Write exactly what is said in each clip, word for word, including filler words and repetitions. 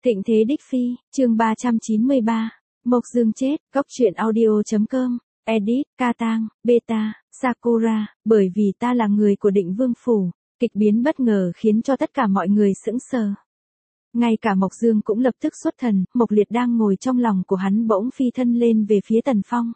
Thịnh thế đích phi, chương ba trăm chín mươi ba. Mộc Dương chết, góc truyện audio chấm com, edit, Ca Tang, Beta, Sakura, bởi vì ta là người của Định Vương Phủ, kịch biến bất ngờ khiến cho tất cả mọi người sững sờ. Ngay cả Mộc Dương cũng lập tức xuất thần, Mộc Liệt đang ngồi trong lòng của hắn bỗng phi thân lên về phía Tần Phong.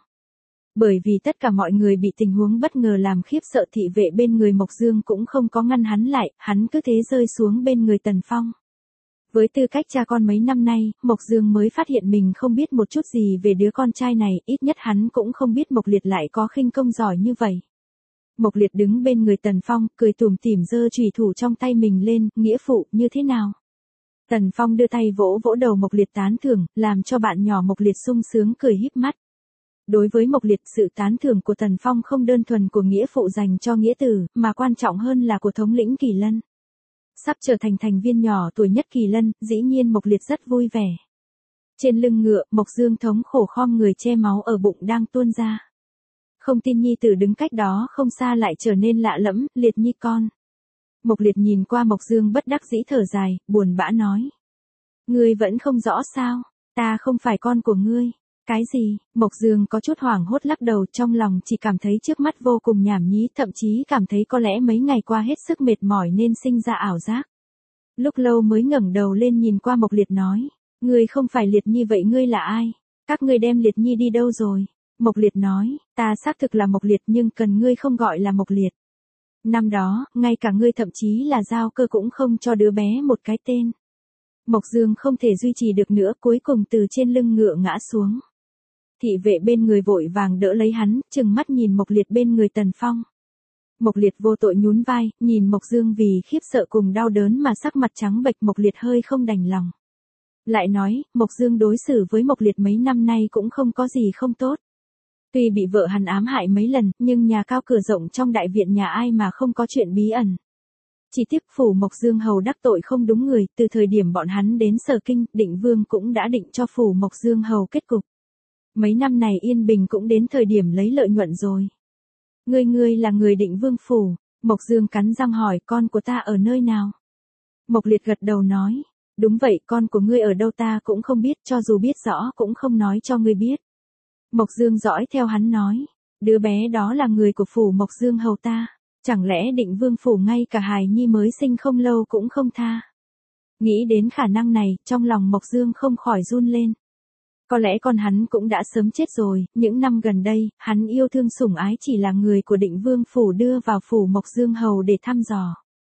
Bởi vì tất cả mọi người bị tình huống bất ngờ làm khiếp sợ, thị vệ bên người Mộc Dương cũng không có ngăn hắn lại, hắn cứ thế rơi xuống bên người Tần Phong. Với tư cách cha con mấy năm nay, Mộc Dương mới phát hiện mình không biết một chút gì về đứa con trai này, ít nhất hắn cũng không biết Mộc Liệt lại có khinh công giỏi như vậy. Mộc Liệt đứng bên người Tần Phong, cười tủm tỉm giơ chùy thủ trong tay mình lên, nghĩa phụ, như thế nào? Tần Phong đưa tay vỗ vỗ đầu Mộc Liệt tán thưởng, làm cho bạn nhỏ Mộc Liệt sung sướng cười híp mắt. Đối với Mộc Liệt, sự tán thưởng của Tần Phong không đơn thuần của nghĩa phụ dành cho nghĩa tử, mà quan trọng hơn là của thống lĩnh Kỳ Lân. Sắp trở thành thành viên nhỏ tuổi nhất Kỳ Lân, dĩ nhiên Mộc Liệt rất vui vẻ. Trên lưng ngựa, Mộc Dương thống khổ khom người che máu ở bụng đang tuôn ra. Không tin nhi tử đứng cách đó không xa lại trở nên lạ lẫm, Liệt nhi con. Mộc Liệt nhìn qua Mộc Dương bất đắc dĩ thở dài, buồn bã nói. Ngươi vẫn không rõ sao, ta không phải con của ngươi. Cái gì? Mộc Dương có chút hoảng hốt lắc đầu, trong lòng chỉ cảm thấy trước mắt vô cùng nhảm nhí, thậm chí cảm thấy có lẽ mấy ngày qua hết sức mệt mỏi nên sinh ra ảo giác. Lúc lâu mới ngẩng đầu lên nhìn qua Mộc Liệt nói, ngươi không phải Liệt Nhi vậy ngươi là ai? Các ngươi đem Liệt Nhi đi đâu rồi? Mộc Liệt nói, ta xác thực là Mộc Liệt nhưng cần ngươi không gọi là Mộc Liệt. Năm đó, ngay cả ngươi thậm chí là Giao Cơ cũng không cho đứa bé một cái tên. Mộc Dương không thể duy trì được nữa, cuối cùng từ trên lưng ngựa ngã xuống. Thị vệ bên người vội vàng đỡ lấy hắn, trừng mắt nhìn Mộc Liệt bên người Tần Phong. Mộc Liệt vô tội nhún vai, nhìn Mộc Dương vì khiếp sợ cùng đau đớn mà sắc mặt trắng bệch, Mộc Liệt hơi không đành lòng. Lại nói, Mộc Dương đối xử với Mộc Liệt mấy năm nay cũng không có gì không tốt. Tuy bị vợ hắn ám hại mấy lần, nhưng nhà cao cửa rộng trong đại viện nhà ai mà không có chuyện bí ẩn. Chỉ tiếc phủ Mộc Dương hầu đắc tội không đúng người, từ thời điểm bọn hắn đến Sở Kinh, Định Vương cũng đã định cho phủ Mộc Dương hầu kết cục. Mấy năm này yên bình cũng đến thời điểm lấy lợi nhuận rồi. Ngươi ngươi là người Định Vương phủ, Mộc Dương cắn răng hỏi, con của ta ở nơi nào? Mộc Liệt gật đầu nói, đúng vậy, con của ngươi ở đâu ta cũng không biết, cho dù biết rõ cũng không nói cho ngươi biết. Mộc Dương dõi theo hắn nói, đứa bé đó là người của phủ Mộc Dương hầu ta, chẳng lẽ Định Vương phủ ngay cả hài nhi mới sinh không lâu cũng không tha? Nghĩ đến khả năng này, trong lòng Mộc Dương không khỏi run lên. Có lẽ con hắn cũng đã sớm chết rồi, những năm gần đây, hắn yêu thương sủng ái chỉ là người của Định Vương phủ đưa vào phủ Mộc Dương hầu để thăm dò.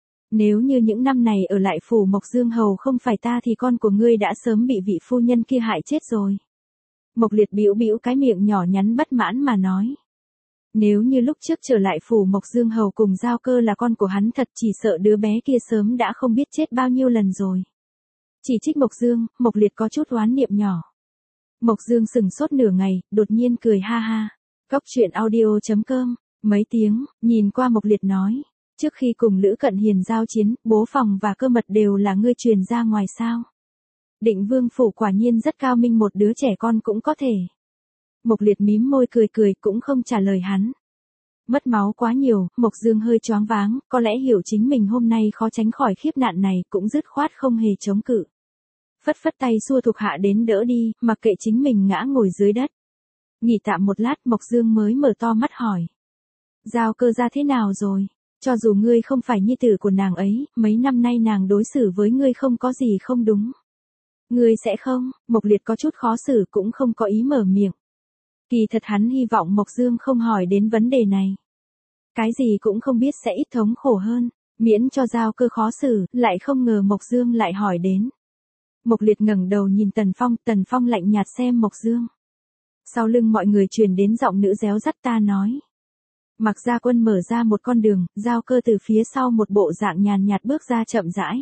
Nếu như những năm này ở lại phủ Mộc Dương hầu không phải ta thì con của ngươi đã sớm bị vị phu nhân kia hại chết rồi. Mộc Liệt bĩu bĩu cái miệng nhỏ nhắn bất mãn mà nói. Nếu như lúc trước trở lại phủ Mộc Dương hầu cùng Giao Cơ là con của hắn thật, chỉ sợ đứa bé kia sớm đã không biết chết bao nhiêu lần rồi. Chỉ trích Mộc Dương, Mộc Liệt có chút oán niệm nhỏ. Mộc Dương sừng sốt nửa ngày, đột nhiên cười ha ha. Góc truyện audio chấm com, mấy tiếng, nhìn qua Mộc Liệt nói. Trước khi cùng Lữ Cận Hiền giao chiến, bố phòng và cơ mật đều là ngươi truyền ra ngoài sao? Định Vương phủ quả nhiên rất cao minh, một đứa trẻ con cũng có thể. Mộc Liệt mím môi cười cười cũng không trả lời hắn. Mất máu quá nhiều, Mộc Dương hơi choáng váng, có lẽ hiểu chính mình hôm nay khó tránh khỏi khiếp nạn này, cũng dứt khoát không hề chống cự. Phất phất tay xua thuộc hạ đến đỡ đi, mặc kệ chính mình ngã ngồi dưới đất. Nghỉ tạm một lát, Mộc Dương mới mở to mắt hỏi. Giao Cơ ra thế nào rồi? Cho dù ngươi không phải nhi tử của nàng ấy, mấy năm nay nàng đối xử với ngươi không có gì không đúng. Ngươi sẽ không? Mộc Liệt có chút khó xử cũng không có ý mở miệng. Kỳ thật hắn hy vọng Mộc Dương không hỏi đến vấn đề này. Cái gì cũng không biết sẽ ít thống khổ hơn, miễn cho Giao Cơ khó xử, lại không ngờ Mộc Dương lại hỏi đến. Mộc Liệt ngẩng đầu nhìn Tần Phong, Tần Phong lạnh nhạt xem Mộc Dương. Sau lưng mọi người truyền đến giọng nữ réo rắt ta nói. Mặc Gia Quân mở ra một con đường, Giao Cơ từ phía sau một bộ dạng nhàn nhạt bước ra chậm rãi.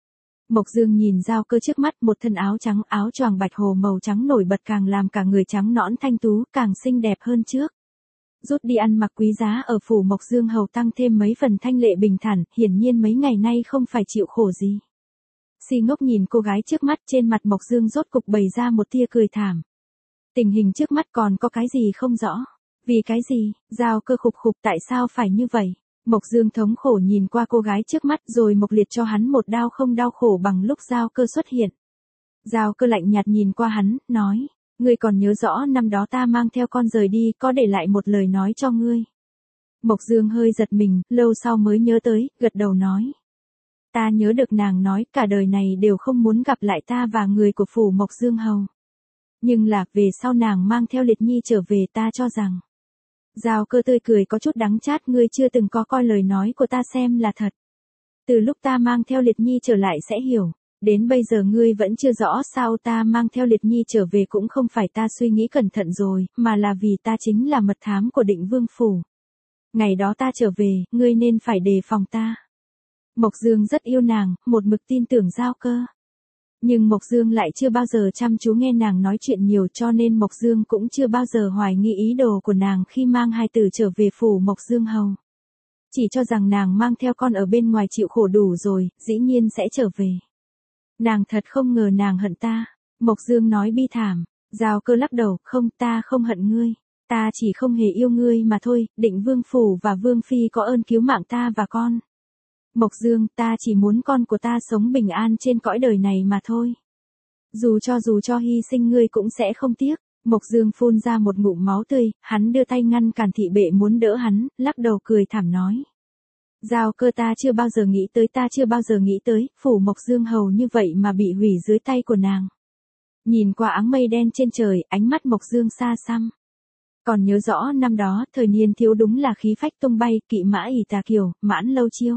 Mộc Dương nhìn Giao Cơ trước mắt, một thân áo trắng, áo choàng bạch hồ màu trắng nổi bật càng làm cả người trắng nõn thanh tú, càng xinh đẹp hơn trước. Rút đi ăn mặc quý giá ở phủ Mộc Dương hầu tăng thêm mấy phần thanh lệ bình thản, hiển nhiên mấy ngày nay không phải chịu khổ gì. Si ngốc nhìn cô gái trước mắt, trên mặt Mộc Dương rốt cục bày ra một tia cười thảm. Tình hình trước mắt còn có cái gì không rõ? Vì cái gì? Giao Cơ khục khục, tại sao phải như vậy? Mộc Dương thống khổ nhìn qua cô gái trước mắt, rồi Mộc Liệt cho hắn một đao không đau khổ bằng lúc Giao Cơ xuất hiện. Giao Cơ lạnh nhạt nhìn qua hắn, nói, ngươi còn nhớ rõ năm đó ta mang theo con rời đi, có để lại một lời nói cho ngươi. Mộc Dương hơi giật mình, lâu sau mới nhớ tới, gật đầu nói. Ta nhớ được nàng nói cả đời này đều không muốn gặp lại ta và người của phủ Mộc Dương Hầu. Nhưng là, về sau nàng mang theo Liệt Nhi trở về, ta cho rằng. Giao Cơ tươi cười có chút đắng chát, ngươi chưa từng có coi lời nói của ta xem là thật. Từ lúc ta mang theo Liệt Nhi trở lại sẽ hiểu. Đến bây giờ ngươi vẫn chưa rõ sao ta mang theo Liệt Nhi trở về, cũng không phải ta suy nghĩ cẩn thận rồi, mà là vì ta chính là mật thám của Định Vương phủ. Ngày đó ta trở về, ngươi nên phải đề phòng ta. Mộc Dương rất yêu nàng, một mực tin tưởng Giao Cơ. Nhưng Mộc Dương lại chưa bao giờ chăm chú nghe nàng nói chuyện nhiều, cho nên Mộc Dương cũng chưa bao giờ hoài nghi ý đồ của nàng khi mang hai tử trở về phủ Mộc Dương Hầu. Chỉ cho rằng nàng mang theo con ở bên ngoài chịu khổ đủ rồi, dĩ nhiên sẽ trở về. Nàng thật không ngờ nàng hận ta. Mộc Dương nói bi thảm. Giao Cơ lắc đầu, không, ta không hận ngươi. Ta chỉ không hề yêu ngươi mà thôi, Định Vương phủ và Vương phi có ơn cứu mạng ta và con. Mộc Dương, ta chỉ muốn con của ta sống bình an trên cõi đời này mà thôi. Dù cho dù cho hy sinh ngươi cũng sẽ không tiếc. Mộc Dương phun ra một ngụm máu tươi, hắn đưa tay ngăn cản thị bệ muốn đỡ hắn, lắc đầu cười thảm nói. Giao Cơ, ta chưa bao giờ nghĩ tới, ta chưa bao giờ nghĩ tới, phủ Mộc Dương Hầu như vậy mà bị hủy dưới tay của nàng. Nhìn qua áng mây đen trên trời, ánh mắt Mộc Dương xa xăm. Còn nhớ rõ năm đó, thời niên thiếu đúng là khí phách tung bay, kỵ mã ỷ tà kiều, mãn lâu chiêu.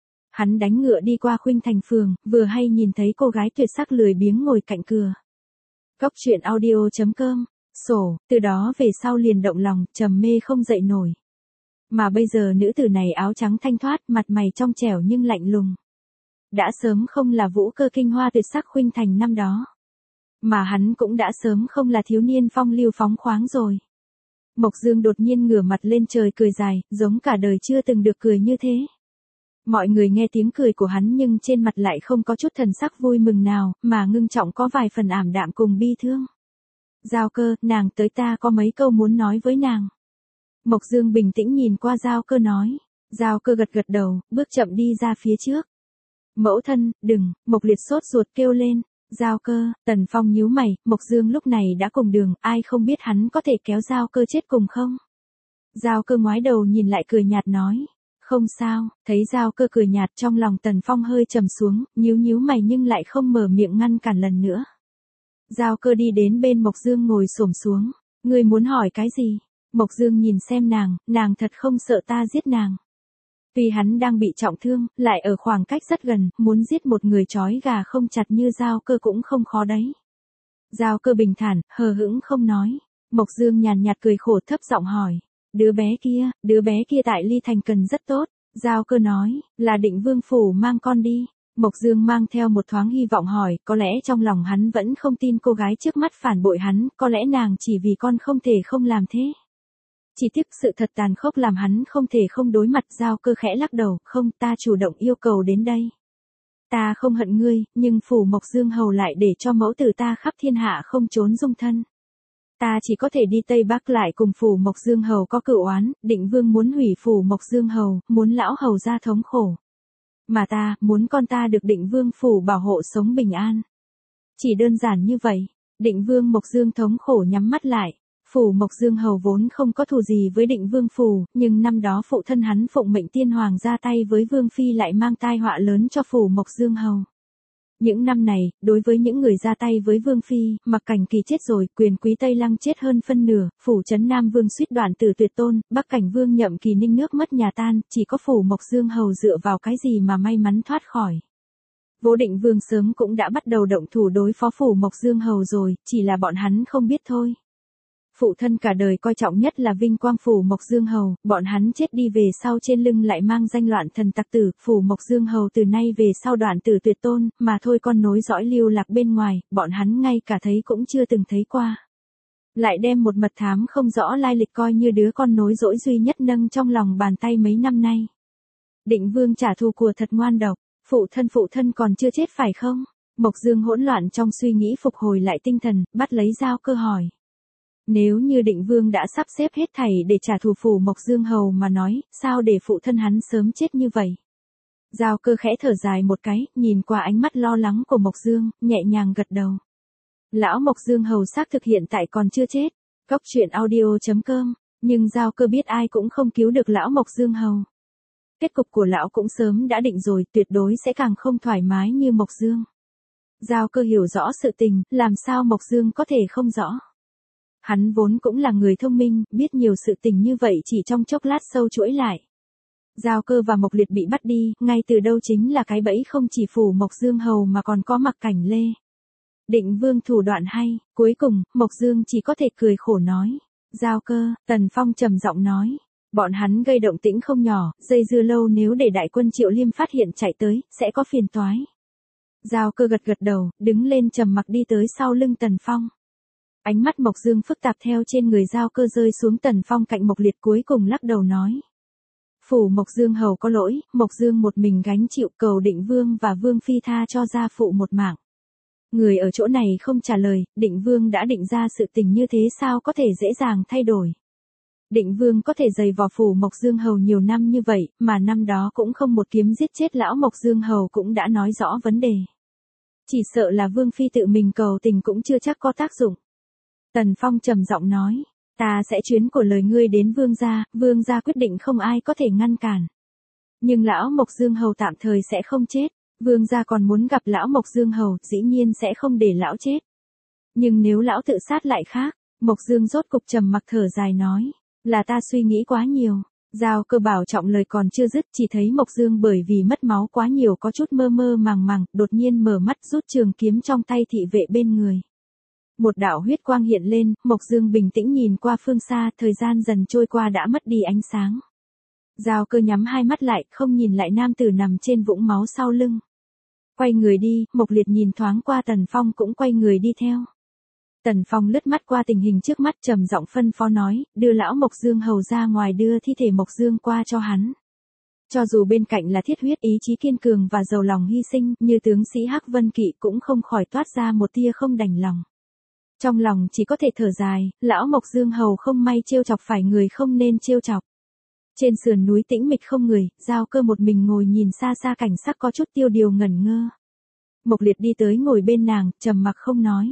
Hắn đánh ngựa đi qua Khuynh Thành phường, vừa hay nhìn thấy cô gái tuyệt sắc lười biếng ngồi cạnh cửa. Góc truyện audio chấm com, sổ, từ đó về sau liền động lòng, trầm mê không dậy nổi. Mà bây giờ nữ tử này áo trắng thanh thoát, mặt mày trong trẻo nhưng lạnh lùng. Đã sớm không là vũ cơ kinh hoa tuyệt sắc Khuynh Thành năm đó. Mà hắn cũng đã sớm không là thiếu niên phong lưu phóng khoáng rồi. Mộc Dương đột nhiên ngửa mặt lên trời cười dài, giống cả đời chưa từng được cười như thế. Mọi người nghe tiếng cười của hắn nhưng trên mặt lại không có chút thần sắc vui mừng nào, mà ngưng trọng có vài phần ảm đạm cùng bi thương. Giao Cơ, nàng tới, ta có mấy câu muốn nói với nàng. Mộc Dương bình tĩnh nhìn qua Giao Cơ nói. Giao Cơ gật gật đầu, bước chậm đi ra phía trước. Mẫu thân, đừng, Mộc Liệt sốt ruột kêu lên. Giao Cơ, Tần Phong nhíu mày, Mộc Dương lúc này đã cùng đường, ai không biết hắn có thể kéo Giao Cơ chết cùng không? Giao Cơ ngoái đầu nhìn lại cười nhạt nói. Không sao, thấy Giao Cơ cười nhạt, trong lòng Tần Phong hơi trầm xuống, nhíu nhíu mày nhưng lại không mở miệng ngăn cản lần nữa. Giao Cơ đi đến bên Mộc Dương ngồi xổm xuống. Ngươi muốn hỏi cái gì? Mộc Dương nhìn xem nàng, nàng thật không sợ ta giết nàng. Vì hắn đang bị trọng thương, lại ở khoảng cách rất gần, muốn giết một người trói gà không chặt như Giao Cơ cũng không khó đấy. Giao Cơ bình thản, hờ hững không nói. Mộc Dương nhàn nhạt cười khổ, thấp giọng hỏi. Đứa bé kia, đứa bé kia tại Ly Thành cần rất tốt. Giao Cơ nói, là Định Vương phủ mang con đi. Mộc Dương mang theo một thoáng hy vọng hỏi, có lẽ trong lòng hắn vẫn không tin cô gái trước mắt phản bội hắn, có lẽ nàng chỉ vì con không thể không làm thế. Chỉ tiếc sự thật tàn khốc làm hắn không thể không đối mặt. Giao Cơ khẽ lắc đầu, không, ta chủ động yêu cầu đến đây. Ta không hận ngươi, nhưng phủ Mộc Dương Hầu lại để cho mẫu tử ta khắp thiên hạ không trốn dung thân. Ta chỉ có thể đi Tây Bắc, lại cùng phủ Mộc Dương Hầu có cựu oán, Định Vương muốn hủy phủ Mộc Dương Hầu, muốn lão hầu ra thống khổ. Mà ta, muốn con ta được Định Vương phủ bảo hộ sống bình an. Chỉ đơn giản như vậy. Định Vương Mộc Dương thống khổ nhắm mắt lại. Phủ Mộc Dương Hầu vốn không có thù gì với Định Vương phủ, nhưng năm đó phụ thân hắn phụng mệnh tiên hoàng ra tay với Vương phi lại mang tai họa lớn cho phủ Mộc Dương Hầu. Những năm này, đối với những người ra tay với Vương phi, Mặc Cảnh Kỳ chết rồi, Quyền Quý Tây Lăng chết hơn phân nửa, phủ trấn Nam Vương suýt đoạn tử tuyệt tôn, Bắc Cảnh Vương Nhậm Kỳ Ninh nước mất nhà tan, chỉ có phủ Mộc Dương Hầu dựa vào cái gì mà may mắn thoát khỏi. Vô Định Vương sớm cũng đã bắt đầu động thủ đối phó phủ Mộc Dương Hầu rồi, chỉ là bọn hắn không biết thôi. Phụ thân cả đời coi trọng nhất là vinh quang phủ Mộc Dương Hầu, bọn hắn chết đi về sau trên lưng lại mang danh loạn thần tặc tử, phủ Mộc Dương Hầu từ nay về sau đoạn tử tuyệt tôn, mà thôi con nối dõi lưu lạc bên ngoài, bọn hắn ngay cả thấy cũng chưa từng thấy qua. Lại đem một mật thám không rõ lai lịch coi như đứa con nối dõi duy nhất nâng trong lòng bàn tay mấy năm nay. Định Vương trả thù của thật ngoan độc, phụ thân phụ thân còn chưa chết phải không? Mộc Dương hỗn loạn trong suy nghĩ phục hồi lại tinh thần, bắt lấy Giao Cơ hỏi. Nếu như Định Vương đã sắp xếp hết thảy để trả thù phủ Mộc Dương Hầu mà nói, sao để phụ thân hắn sớm chết như vậy? Giao Cơ khẽ thở dài một cái, nhìn qua ánh mắt lo lắng của Mộc Dương, nhẹ nhàng gật đầu. Lão Mộc Dương Hầu xác thực hiện tại còn chưa chết. Cốc truyện audio.com. Nhưng Giao Cơ biết ai cũng không cứu được lão Mộc Dương Hầu. Kết cục của lão cũng sớm đã định rồi, tuyệt đối sẽ càng không thoải mái như Mộc Dương. Giao Cơ hiểu rõ sự tình, làm sao Mộc Dương có thể không rõ. Hắn vốn cũng là người thông minh, biết nhiều sự tình như vậy chỉ trong chốc lát sâu chuỗi lại. Giao Cơ và Mộc Liệt bị bắt đi, ngay từ đâu chính là cái bẫy không chỉ phủ Mộc Dương Hầu mà còn có Mặc Cảnh Lê. Định Vương thủ đoạn hay, cuối cùng, Mộc Dương chỉ có thể cười khổ nói. Giao Cơ, Tần Phong trầm giọng nói. Bọn hắn gây động tĩnh không nhỏ, dây dưa lâu nếu để đại quân Triệu Liêm phát hiện chạy tới, sẽ có phiền toái. Giao Cơ gật gật đầu, đứng lên trầm mặc đi tới sau lưng Tần Phong. Ánh mắt Mộc Dương phức tạp theo trên người Giao Cơ rơi xuống Tần Phong cạnh Mộc Liệt, cuối cùng lắc đầu nói. Phủ Mộc Dương Hầu có lỗi, Mộc Dương một mình gánh chịu, cầu Định Vương và Vương Phi tha cho gia phụ một mạng. Người ở chỗ này không trả lời, Định Vương đã định ra sự tình như thế sao có thể dễ dàng thay đổi. Định Vương có thể dày vò phủ Mộc Dương Hầu nhiều năm như vậy, mà năm đó cũng không một kiếm giết chết lão Mộc Dương Hầu cũng đã nói rõ vấn đề. Chỉ sợ là Vương Phi tự mình cầu tình cũng chưa chắc có tác dụng. Tần Phong trầm giọng nói, ta sẽ chuyến của lời ngươi đến Vương gia, Vương gia quyết định không ai có thể ngăn cản. Nhưng lão Mộc Dương Hầu tạm thời sẽ không chết, Vương gia còn muốn gặp lão Mộc Dương Hầu, dĩ nhiên sẽ không để lão chết. Nhưng nếu lão tự sát lại khác, Mộc Dương rốt cục trầm mặc thở dài nói, là ta suy nghĩ quá nhiều. Giao Cơ bảo trọng lời còn chưa dứt, chỉ thấy Mộc Dương bởi vì mất máu quá nhiều có chút mơ mơ màng màng, đột nhiên mở mắt rút trường kiếm trong tay thị vệ bên người. Một đạo huyết quang hiện lên, Mộc Dương bình tĩnh nhìn qua phương xa, thời gian dần trôi qua đã mất đi ánh sáng. Giao Cơ nhắm hai mắt lại, không nhìn lại nam tử nằm trên vũng máu sau lưng. Quay người đi, Mộc Liệt nhìn thoáng qua Tần Phong cũng quay người đi theo. Tần Phong lướt mắt qua tình hình trước mắt trầm giọng phân phó nói, đưa lão Mộc Dương Hầu ra ngoài, đưa thi thể Mộc Dương qua cho hắn. Cho dù bên cạnh là thiết huyết ý chí kiên cường và giàu lòng hy sinh, như tướng sĩ Hắc Vân Kỵ cũng không khỏi toát ra một tia không đành lòng. Trong lòng chỉ có thể thở dài, lão Mộc Dương Hầu không may trêu chọc phải người không nên trêu chọc. Trên sườn núi tĩnh mịch không người, Giao Cơ một mình ngồi nhìn xa xa cảnh sắc có chút tiêu điều ngẩn ngơ. Mộc Liệt đi tới ngồi bên nàng, trầm mặc không nói.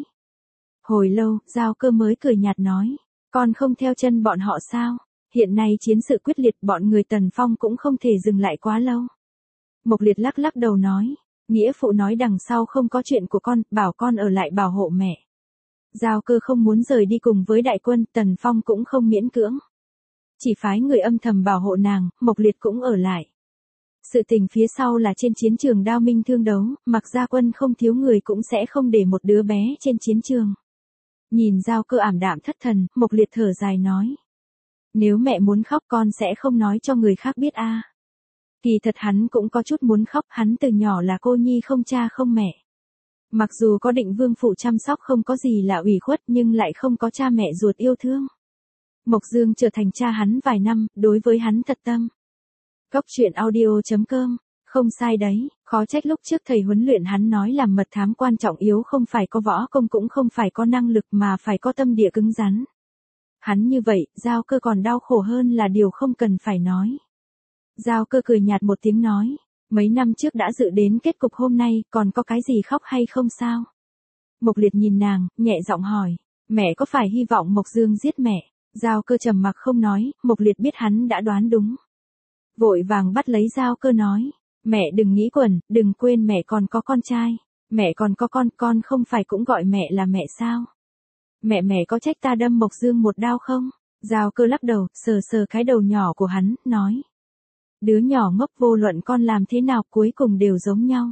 Hồi lâu, Giao Cơ mới cười nhạt nói, con không theo chân bọn họ sao? Hiện nay chiến sự quyết liệt, bọn người Tần Phong cũng không thể dừng lại quá lâu. Mộc Liệt lắc lắc đầu nói, nghĩa phụ nói đằng sau không có chuyện của con, bảo con ở lại bảo hộ mẹ. Giao Cơ không muốn rời đi cùng với đại quân, Tần Phong cũng không miễn cưỡng. Chỉ phái người âm thầm bảo hộ nàng, Mộc Liệt cũng ở lại. Sự tình phía sau là trên chiến trường đao minh thương đấu, mặc gia quân không thiếu người cũng sẽ không để một đứa bé trên chiến trường. Nhìn Giao Cơ ảm đạm thất thần, Mộc Liệt thở dài nói. Nếu mẹ muốn khóc con sẽ không nói cho người khác biết a. Kỳ thật hắn cũng có chút muốn khóc, hắn từ nhỏ là cô nhi không cha không mẹ. Mặc dù có Định Vương phụ chăm sóc không có gì là ủy khuất nhưng lại không có cha mẹ ruột yêu thương. Mộc Dương trở thành cha hắn vài năm, đối với hắn thật tâm. Cốc truyện audio.com, không sai đấy, khó trách lúc trước thầy huấn luyện hắn nói làm mật thám quan trọng yếu không phải có võ công cũng không phải có năng lực mà phải có tâm địa cứng rắn. Hắn như vậy, Giao Cơ còn đau khổ hơn là điều không cần phải nói. Giao Cơ cười nhạt một tiếng nói, mấy năm trước đã dự đến kết cục hôm nay, còn có cái gì khóc hay không sao? Mộc Liệt nhìn nàng, nhẹ giọng hỏi, mẹ có phải hy vọng Mộc Dương giết mẹ? Giao Cơ trầm mặc không nói, Mộc Liệt biết hắn đã đoán đúng. Vội vàng bắt lấy Giao Cơ nói, mẹ đừng nghĩ quẩn, đừng quên mẹ còn có con trai. Mẹ còn có con, con không phải cũng gọi mẹ là mẹ sao? Mẹ mẹ có trách ta đâm Mộc Dương một đao không? Giao Cơ lắc đầu, sờ sờ cái đầu nhỏ của hắn, nói. Đứa nhỏ ngốc, vô luận con làm thế nào cuối cùng đều giống nhau.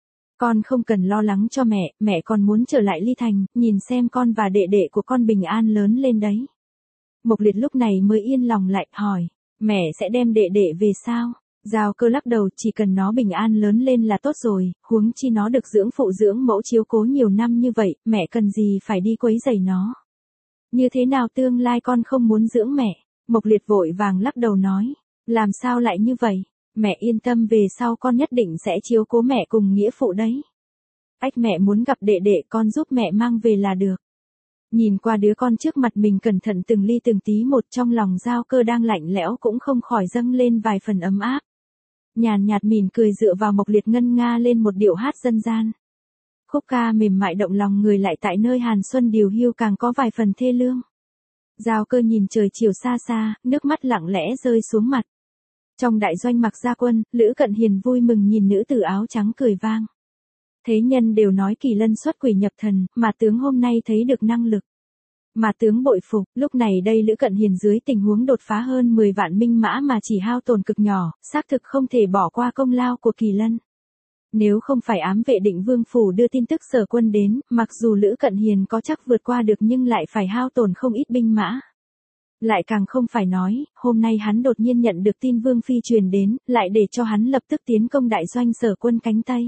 Con không cần lo lắng cho mẹ, mẹ còn muốn trở lại Ly Thành, nhìn xem con và đệ đệ của con bình an lớn lên đấy. Mộc Liệt lúc này mới yên lòng lại, hỏi, mẹ sẽ đem đệ đệ về sao? Giao Cơ lắc đầu, chỉ cần nó bình an lớn lên là tốt rồi, huống chi nó được dưỡng phụ dưỡng mẫu chiếu cố nhiều năm như vậy, mẹ cần gì phải đi quấy rầy nó. Như thế nào tương lai con không muốn dưỡng mẹ? Mộc Liệt vội vàng lắc đầu nói, làm sao lại như vậy? Mẹ yên tâm, về sau con nhất định sẽ chiếu cố mẹ cùng nghĩa phụ đấy. Ách, mẹ muốn gặp đệ đệ, con giúp mẹ mang về là được. Nhìn qua đứa con trước mặt mình cẩn thận từng ly từng tí một, trong lòng Giao Cơ đang lạnh lẽo cũng không khỏi dâng lên vài phần ấm áp. Nhàn nhạt mỉm cười dựa vào Mộc Liệt ngân nga lên một điệu hát dân gian. Khúc ca mềm mại động lòng người lại tại nơi Hàn Xuân điều hiu càng có vài phần thê lương. Giao Cơ nhìn trời chiều xa xa, nước mắt lặng lẽ rơi xuống mặt. Trong đại doanh Mặc Gia Quân, Lữ Cận Hiền vui mừng nhìn nữ tử áo trắng cười vang. Thế nhân đều nói Kỳ Lân xuất quỷ nhập thần, mà tướng hôm nay thấy được năng lực. Mà tướng bội phục, lúc này đây Lữ Cận Hiền dưới tình huống đột phá hơn mười vạn binh mã mà chỉ hao tổn cực nhỏ, xác thực không thể bỏ qua công lao của Kỳ Lân. Nếu không phải ám vệ Định Vương phủ đưa tin tức Sở Quân đến, mặc dù Lữ Cận Hiền có chắc vượt qua được nhưng lại phải hao tổn không ít binh mã. Lại càng không phải nói, hôm nay hắn đột nhiên nhận được tin Vương Phi truyền đến, lại để cho hắn lập tức tiến công đại doanh Sở Quân cánh Tây.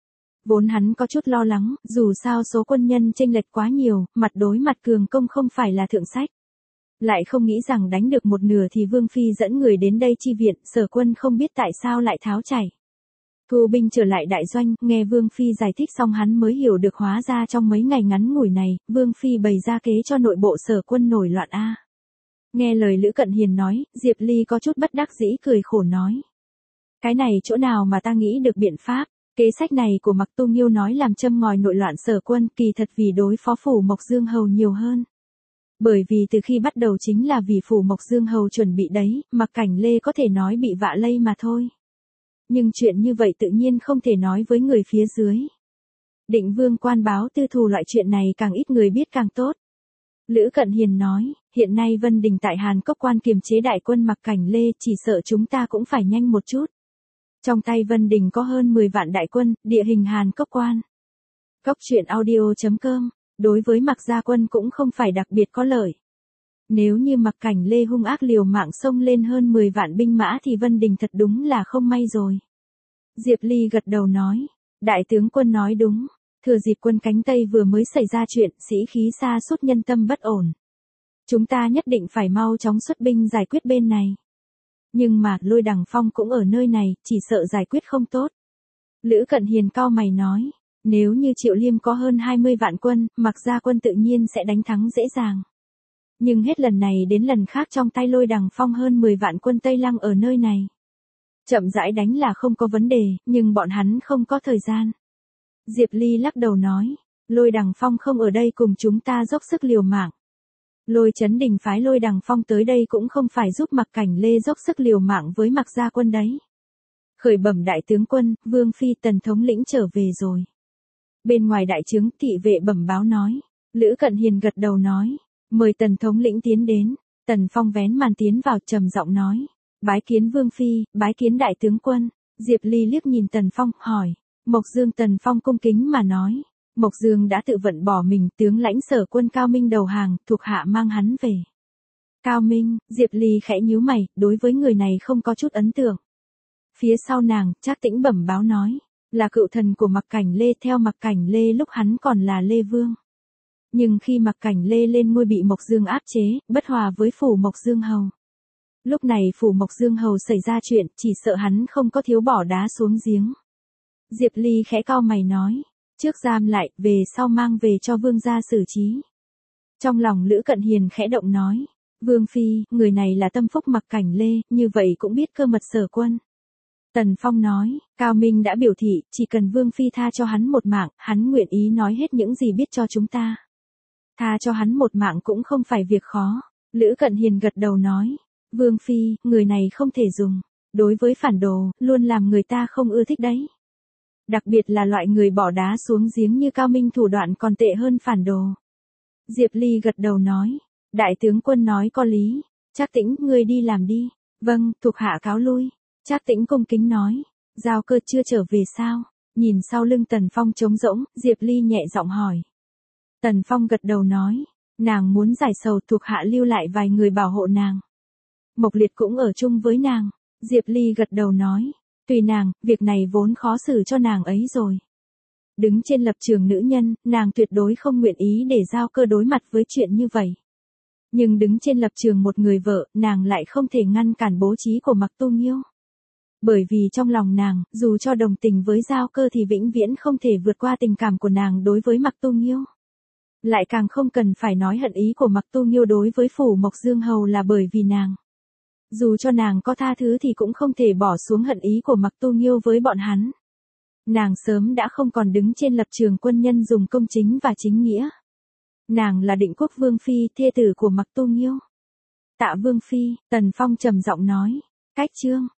Vốn hắn có chút lo lắng, dù sao số quân nhân chênh lệch quá nhiều, mặt đối mặt cường công không phải là thượng sách. Lại không nghĩ rằng đánh được một nửa thì Vương Phi dẫn người đến đây chi viện, Sở Quân không biết tại sao lại tháo chảy. Thu binh trở lại đại doanh, nghe Vương Phi giải thích xong hắn mới hiểu được hóa ra trong mấy ngày ngắn ngủi này, Vương Phi bày ra kế cho nội bộ Sở Quân nổi loạn a. Nghe lời Lữ Cận Hiền nói, Diệp Ly có chút bất đắc dĩ cười khổ nói. Cái này chỗ nào mà ta nghĩ được biện pháp, kế sách này của Mặc Tu Nghiêu nói làm châm ngòi nội loạn Sở Quân kỳ thật vì đối phó phủ Mộc Dương Hầu nhiều hơn. Bởi vì từ khi bắt đầu chính là vì phủ Mộc Dương Hầu chuẩn bị đấy, Mặc Cảnh Lê có thể nói bị vạ lây mà thôi. Nhưng chuyện như vậy tự nhiên không thể nói với người phía dưới. Định Vương quan báo tư thù loại chuyện này càng ít người biết càng tốt. Lữ Cận Hiền nói, hiện nay Vân Đình tại Hàn Cốc quan kiềm chế đại quân Mặc Cảnh Lê, chỉ sợ chúng ta cũng phải nhanh một chút. Trong tay Vân Đình có hơn mười vạn đại quân, địa hình Hàn Cốc quan. Cốc truyện audio chấm com, đối với Mặc Gia Quân cũng không phải đặc biệt có lợi. Nếu như Mặc Cảnh Lê hung ác liều mạng xông lên hơn mười vạn binh mã thì Vân Đình thật đúng là không may rồi. Diệp Ly gật đầu nói, đại tướng quân nói đúng, thừa dịp quân cánh Tây vừa mới xảy ra chuyện, sĩ khí sa sút nhân tâm bất ổn. Chúng ta nhất định phải mau chóng xuất binh giải quyết bên này. Nhưng mà, Lôi Đằng Phong cũng ở nơi này, chỉ sợ giải quyết không tốt. Lữ Cận Hiền cau mày nói, nếu như Triệu Liêm có hơn hai mươi vạn quân, Mặc Gia Quân tự nhiên sẽ đánh thắng dễ dàng. Nhưng hết lần này đến lần khác trong tay Lôi Đằng Phong hơn mười vạn quân Tây Lăng ở nơi này. Chậm rãi đánh là không có vấn đề, nhưng bọn hắn không có thời gian. Diệp Ly lắc đầu nói, Lôi Đằng Phong không ở đây cùng chúng ta dốc sức liều mạng. Lôi Chấn Đình phái Lôi Đằng Phong tới đây cũng không phải giúp Mặc Cảnh Lê dốc sức liều mạng với Mặc Gia Quân đấy. Khởi bẩm đại tướng quân, Vương Phi Tần thống lĩnh trở về rồi. Bên ngoài đại trướng, thị vệ bẩm báo nói. Lữ Cận Hiền gật đầu nói, mời Tần thống lĩnh tiến đến. Tần Phong vén màn tiến vào trầm giọng nói, bái kiến Vương Phi, bái kiến đại tướng quân. Diệp Ly liếc nhìn Tần Phong, hỏi. Mộc Dương. Tần Phong cung kính mà nói. Mộc Dương đã tự vận bỏ mình, tướng lãnh Sở Quân Cao Minh đầu hàng, thuộc hạ mang hắn về. Cao Minh, Diệp Ly khẽ nhíu mày, đối với người này không có chút ấn tượng. Phía sau nàng, Trác Tĩnh bẩm báo nói, là cựu thần của Mặc Cảnh Lê, theo Mặc Cảnh Lê lúc hắn còn là Lê Vương. Nhưng khi Mặc Cảnh Lê lên ngôi bị Mộc Dương áp chế, bất hòa với phủ Mộc Dương Hầu. Lúc này phủ Mộc Dương Hầu xảy ra chuyện, chỉ sợ hắn không có thiếu bỏ đá xuống giếng. Diệp Ly khẽ cau mày nói, trước giam lại, về sau mang về cho vương gia xử trí. Trong lòng Lữ Cận Hiền khẽ động nói, Vương Phi, người này là tâm phúc Mặc Cảnh Lê, như vậy cũng biết cơ mật Sở Quân. Tần Phong nói, Cao Minh đã biểu thị, chỉ cần Vương Phi tha cho hắn một mạng, hắn nguyện ý nói hết những gì biết cho chúng ta. Tha cho hắn một mạng cũng không phải việc khó. Lữ Cận Hiền gật đầu nói, Vương Phi, người này không thể dùng. Đối với phản đồ, luôn làm người ta không ưa thích đấy. Đặc biệt là loại người bỏ đá xuống giếng như Cao Minh thủ đoạn còn tệ hơn phản đồ. Diệp Ly gật đầu nói, đại tướng quân nói có lý. Trác Tĩnh, ngươi đi làm đi. Vâng, thuộc hạ cáo lui. Trác Tĩnh cung kính nói, Giao Cơ chưa trở về sao? Nhìn sau lưng Tần Phong trống rỗng, Diệp Ly nhẹ giọng hỏi. Tần Phong gật đầu nói, nàng muốn giải sầu, thuộc hạ lưu lại vài người bảo hộ nàng. Mộc Liệt cũng ở chung với nàng. Diệp Ly gật đầu nói, tùy nàng, việc này vốn khó xử cho nàng ấy rồi. Đứng trên lập trường nữ nhân, nàng tuyệt đối không nguyện ý để Giao Cơ đối mặt với chuyện như vậy. Nhưng đứng trên lập trường một người vợ, nàng lại không thể ngăn cản bố trí của Mặc Tu Nghiêu. Bởi vì trong lòng nàng, dù cho đồng tình với Giao Cơ thì vĩnh viễn không thể vượt qua tình cảm của nàng đối với Mặc Tu Nghiêu. Lại càng không cần phải nói hận ý của Mặc Tu Nghiêu đối với phủ Mộc Dương Hầu là bởi vì nàng. Dù cho nàng có tha thứ thì cũng không thể bỏ xuống hận ý của Mặc Tu Nghiêu với bọn hắn. Nàng sớm đã không còn đứng trên lập trường quân nhân dùng công chính và chính nghĩa. Nàng là Định Quốc Vương Phi, thê tử của Mặc Tu Nghiêu. Tạ Vương Phi, Tần Phong trầm giọng nói. Cách chương,